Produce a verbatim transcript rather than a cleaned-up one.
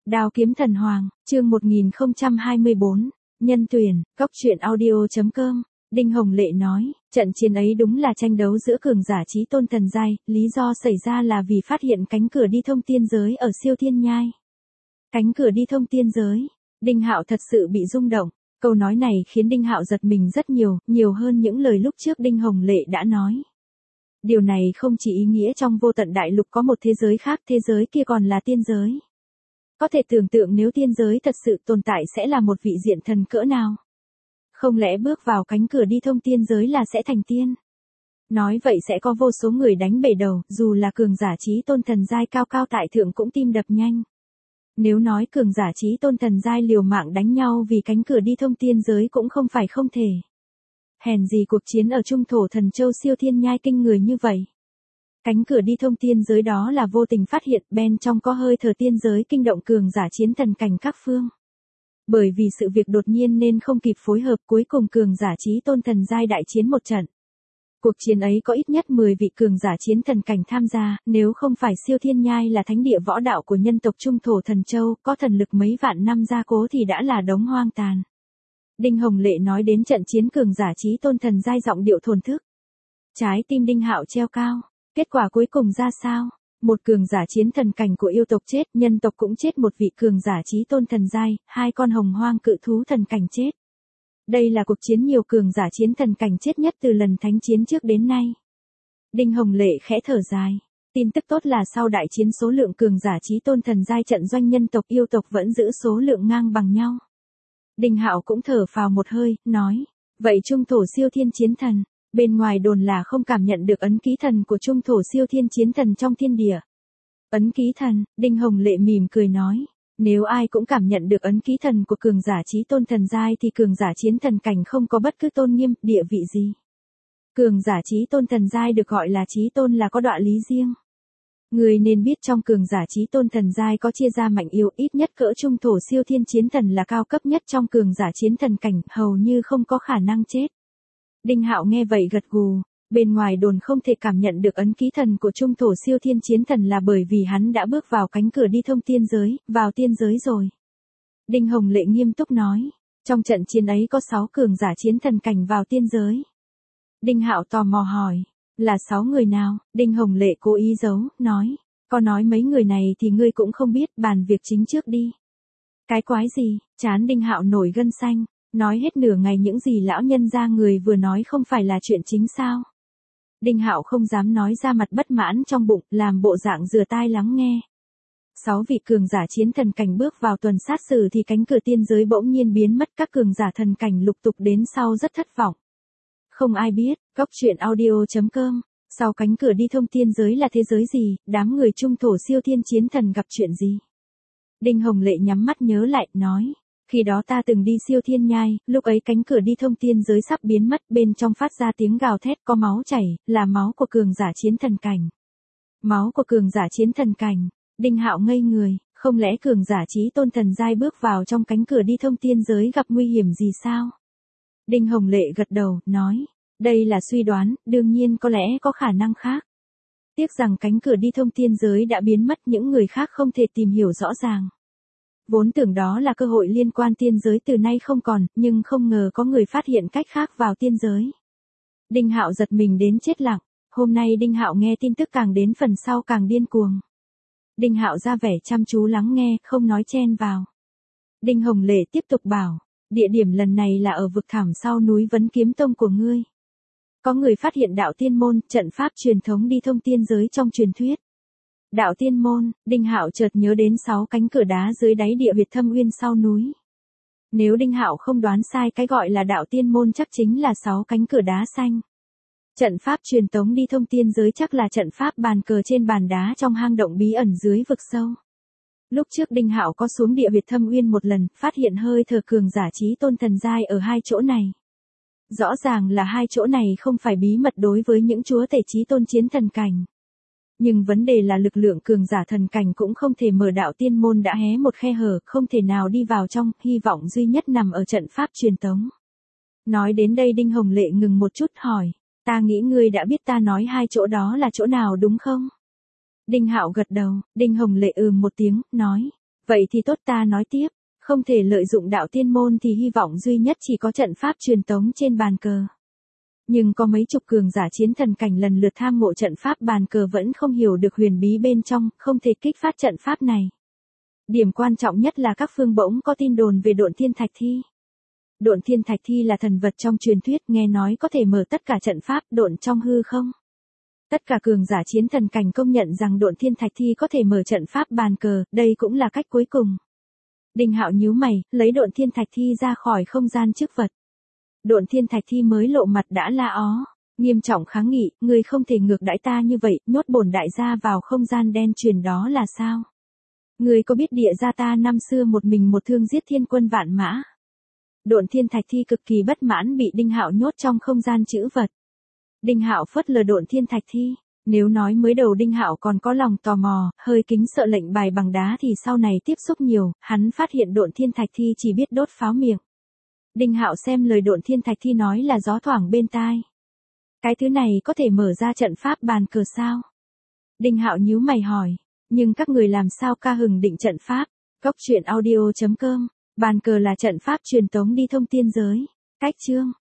Đao kiếm thần hoàng, chương một nghìn không trăm hai mươi bốn, nhân tuyển, góc truyện audio chấm com. Đinh Hồng Lệ nói, trận chiến ấy đúng là tranh đấu giữa cường giả chí tôn thần giai, lý do xảy ra là vì phát hiện cánh cửa đi thông tiên giới ở siêu thiên nhai. Cánh cửa đi thông tiên giới, Đinh Hạo thật sự bị rung động, câu nói này khiến Đinh Hạo giật mình rất nhiều, nhiều hơn những lời lúc trước Đinh Hồng Lệ đã nói. Điều này không chỉ ý nghĩa trong vô tận đại lục có một thế giới khác, thế giới kia còn là tiên giới. Có thể tưởng tượng nếu tiên giới thật sự tồn tại sẽ là một vị diện thần cỡ nào. Không lẽ bước vào cánh cửa đi thông tiên giới là sẽ thành tiên? Nói vậy sẽ có vô số người đánh bể đầu, dù là cường giả chí tôn thần giai cao cao tại thượng cũng tim đập nhanh. Nếu nói cường giả chí tôn thần giai liều mạng đánh nhau vì cánh cửa đi thông tiên giới cũng không phải không thể. Hèn gì cuộc chiến ở trung thổ thần châu siêu thiên nhai kinh người như vậy. Cánh cửa đi thông tiên giới đó là vô tình phát hiện bên trong có hơi thở tiên giới kinh động cường giả chiến thần cảnh các phương. Bởi vì sự việc đột nhiên nên không kịp phối hợp, cuối cùng cường giả chí tôn thần giai đại chiến một trận. Cuộc chiến ấy có ít nhất mười vị cường giả chiến thần cảnh tham gia, nếu không phải siêu thiên nhai là thánh địa võ đạo của nhân tộc trung thổ thần châu, có thần lực mấy vạn năm gia cố thì đã là đống hoang tàn. Đinh Hồng Lệ nói đến trận chiến cường giả chí tôn thần giai giọng điệu thổn thức. Trái tim Đinh Hạo treo cao, kết quả cuối cùng ra sao? Một cường giả chiến thần cảnh của yêu tộc chết, nhân tộc cũng chết, một vị cường giả chí tôn thần giai, hai con hồng hoang cự thú thần cảnh chết. Đây là cuộc chiến nhiều cường giả chiến thần cảnh chết nhất từ lần thánh chiến trước đến nay. Đinh Hồng Lệ khẽ thở dài. Tin tức tốt là sau đại chiến số lượng cường giả chí tôn thần giai trận doanh nhân tộc yêu tộc vẫn giữ số lượng ngang bằng nhau. Đinh Hạo cũng thở phào một hơi, nói, vậy trung thổ siêu thiên chiến thần, bên ngoài đồn là không cảm nhận được ấn ký thần của trung thổ siêu thiên chiến thần trong thiên địa. Ấn ký thần, Đinh Hồng Lệ mỉm cười nói, nếu ai cũng cảm nhận được ấn ký thần của cường giả chí tôn thần giai thì cường giả chiến thần cảnh không có bất cứ tôn nghiêm, địa vị gì. Cường giả chí tôn thần giai được gọi là chí tôn là có đọa lý riêng. Người nên biết trong cường giả chí tôn thần giai có chia ra mạnh yếu, ít nhất cỡ trung thổ siêu thiên chiến thần là cao cấp nhất trong cường giả chiến thần cảnh, hầu như không có khả năng chết. Đinh Hạo nghe vậy gật gù, bên ngoài đồn không thể cảm nhận được ấn ký thần của trung thổ siêu thiên chiến thần là bởi vì hắn đã bước vào cánh cửa đi thông tiên giới, vào tiên giới rồi. Đinh Hồng Lệ nghiêm túc nói, trong trận chiến ấy có sáu cường giả chiến thần cảnh vào tiên giới. Đinh Hạo tò mò hỏi, là sáu người nào? Đinh Hồng Lệ cố ý giấu, nói, có nói mấy người này thì ngươi cũng không biết, bàn việc chính trước đi. Cái quái gì? Trán Đinh Hạo nổi gân xanh. Nói hết nửa ngày những gì lão nhân gia người vừa nói không phải là chuyện chính sao? Đinh Hạo không dám nói ra mặt bất mãn trong bụng, làm bộ dạng rửa tai lắng nghe. Sáu vị cường giả chiến thần cảnh bước vào tuần sát xử thì cánh cửa tiên giới bỗng nhiên biến mất, các cường giả thần cảnh lục tục đến sau rất thất vọng. Không ai biết, góc truyện audio chấm com, sau cánh cửa đi thông tiên giới là thế giới gì, đám người trung thổ siêu thiên chiến thần gặp chuyện gì? Đinh Hồng Lệ nhắm mắt nhớ lại, nói. Khi đó ta từng đi siêu thiên nhai, lúc ấy cánh cửa đi thông tiên giới sắp biến mất, bên trong phát ra tiếng gào thét, có máu chảy, là máu của cường giả chiến thần cảnh. Máu của cường giả chiến thần cảnh. Đinh Hạo ngây người, không lẽ cường giả chí tôn thần giai bước vào trong cánh cửa đi thông tiên giới gặp nguy hiểm gì sao? Đinh Hồng Lệ gật đầu, nói, đây là suy đoán, đương nhiên có lẽ có khả năng khác. Tiếc rằng cánh cửa đi thông tiên giới đã biến mất, những người khác không thể tìm hiểu rõ ràng. Vốn tưởng đó là cơ hội liên quan tiên giới từ nay không còn, nhưng không ngờ có người phát hiện cách khác vào tiên giới. Đinh Hạo giật mình đến chết lặng, hôm nay Đinh Hạo nghe tin tức càng đến phần sau càng điên cuồng. Đinh Hạo ra vẻ chăm chú lắng nghe, không nói chen vào. Đinh Hồng Lệ tiếp tục bảo, địa điểm lần này là ở vực thẳm sau núi Vấn Kiếm Tông của ngươi. Có người phát hiện đạo tiên môn, trận pháp truyền thống đi thông tiên giới trong truyền thuyết. Đạo tiên môn, Đinh Hạo chợt nhớ đến sáu cánh cửa đá dưới đáy địa huyệt thâm uyên sau núi. Nếu Đinh Hạo không đoán sai, cái gọi là đạo tiên môn chắc chính là sáu cánh cửa đá xanh. Trận pháp truyền tống đi thông tiên giới chắc là trận pháp bàn cờ trên bàn đá trong hang động bí ẩn dưới vực sâu. Lúc trước Đinh Hạo có xuống địa huyệt thâm uyên một lần, phát hiện hơi thở cường giả chí tôn thần giai ở hai chỗ này. Rõ ràng là hai chỗ này không phải bí mật đối với những chúa tể chí tôn chiến thần cảnh. Nhưng vấn đề là lực lượng cường giả thần cảnh cũng không thể mở, đạo tiên môn đã hé một khe hở, không thể nào đi vào trong, hy vọng duy nhất nằm ở trận pháp truyền tống. Nói đến đây Đinh Hồng Lệ ngừng một chút hỏi, ta nghĩ ngươi đã biết ta nói hai chỗ đó là chỗ nào đúng không? Đinh Hạo gật đầu, Đinh Hồng Lệ ừm một tiếng, nói, Vậy thì tốt, ta nói tiếp, không thể lợi dụng đạo tiên môn thì hy vọng duy nhất chỉ có trận pháp truyền tống trên bàn cờ. Nhưng có mấy chục cường giả chiến thần cảnh lần lượt tham ngộ trận pháp bàn cờ vẫn không hiểu được huyền bí bên trong, không thể kích phát trận pháp này. Điểm quan trọng nhất là các phương bỗng có tin đồn về Độn Thiên Thạch Thi. Độn Thiên Thạch Thi là thần vật trong truyền thuyết, nghe nói có thể mở tất cả trận pháp độn trong hư không. Tất cả cường giả chiến thần cảnh công nhận rằng Độn Thiên Thạch Thi có thể mở trận pháp bàn cờ, đây cũng là cách cuối cùng. Đinh Hạo nhíu mày, lấy Độn Thiên Thạch Thi ra khỏi không gian trức vật. Độn Thiên Thạch Thi mới lộ mặt đã la ó, nghiêm trọng kháng nghị, ngươi không thể ngược đãi ta như vậy, nhốt bổn đại gia vào không gian đen truyền đó là sao? Ngươi có biết địa gia ta năm xưa một mình một thương giết thiên quân vạn mã? Độn Thiên Thạch Thi cực kỳ bất mãn bị Đinh Hạo nhốt trong không gian trữ vật. Đinh Hạo phớt lờ Độn Thiên Thạch Thi, nếu nói mới đầu Đinh Hạo còn có lòng tò mò, hơi kính sợ lệnh bài bằng đá thì sau này tiếp xúc nhiều, hắn phát hiện Độn Thiên Thạch Thi chỉ biết đốt pháo miệng. Đinh Hạo xem lời Độn Thiên Thạch Thi nói là gió thoảng bên tai. Cái thứ này có thể mở ra trận pháp bàn cờ sao? Đinh Hạo nhíu mày hỏi, nhưng các người làm sao ca hừng định trận pháp? Cốc truyện audio chấm com, bàn cờ là trận pháp truyền tống đi thông tiên giới. Cách chương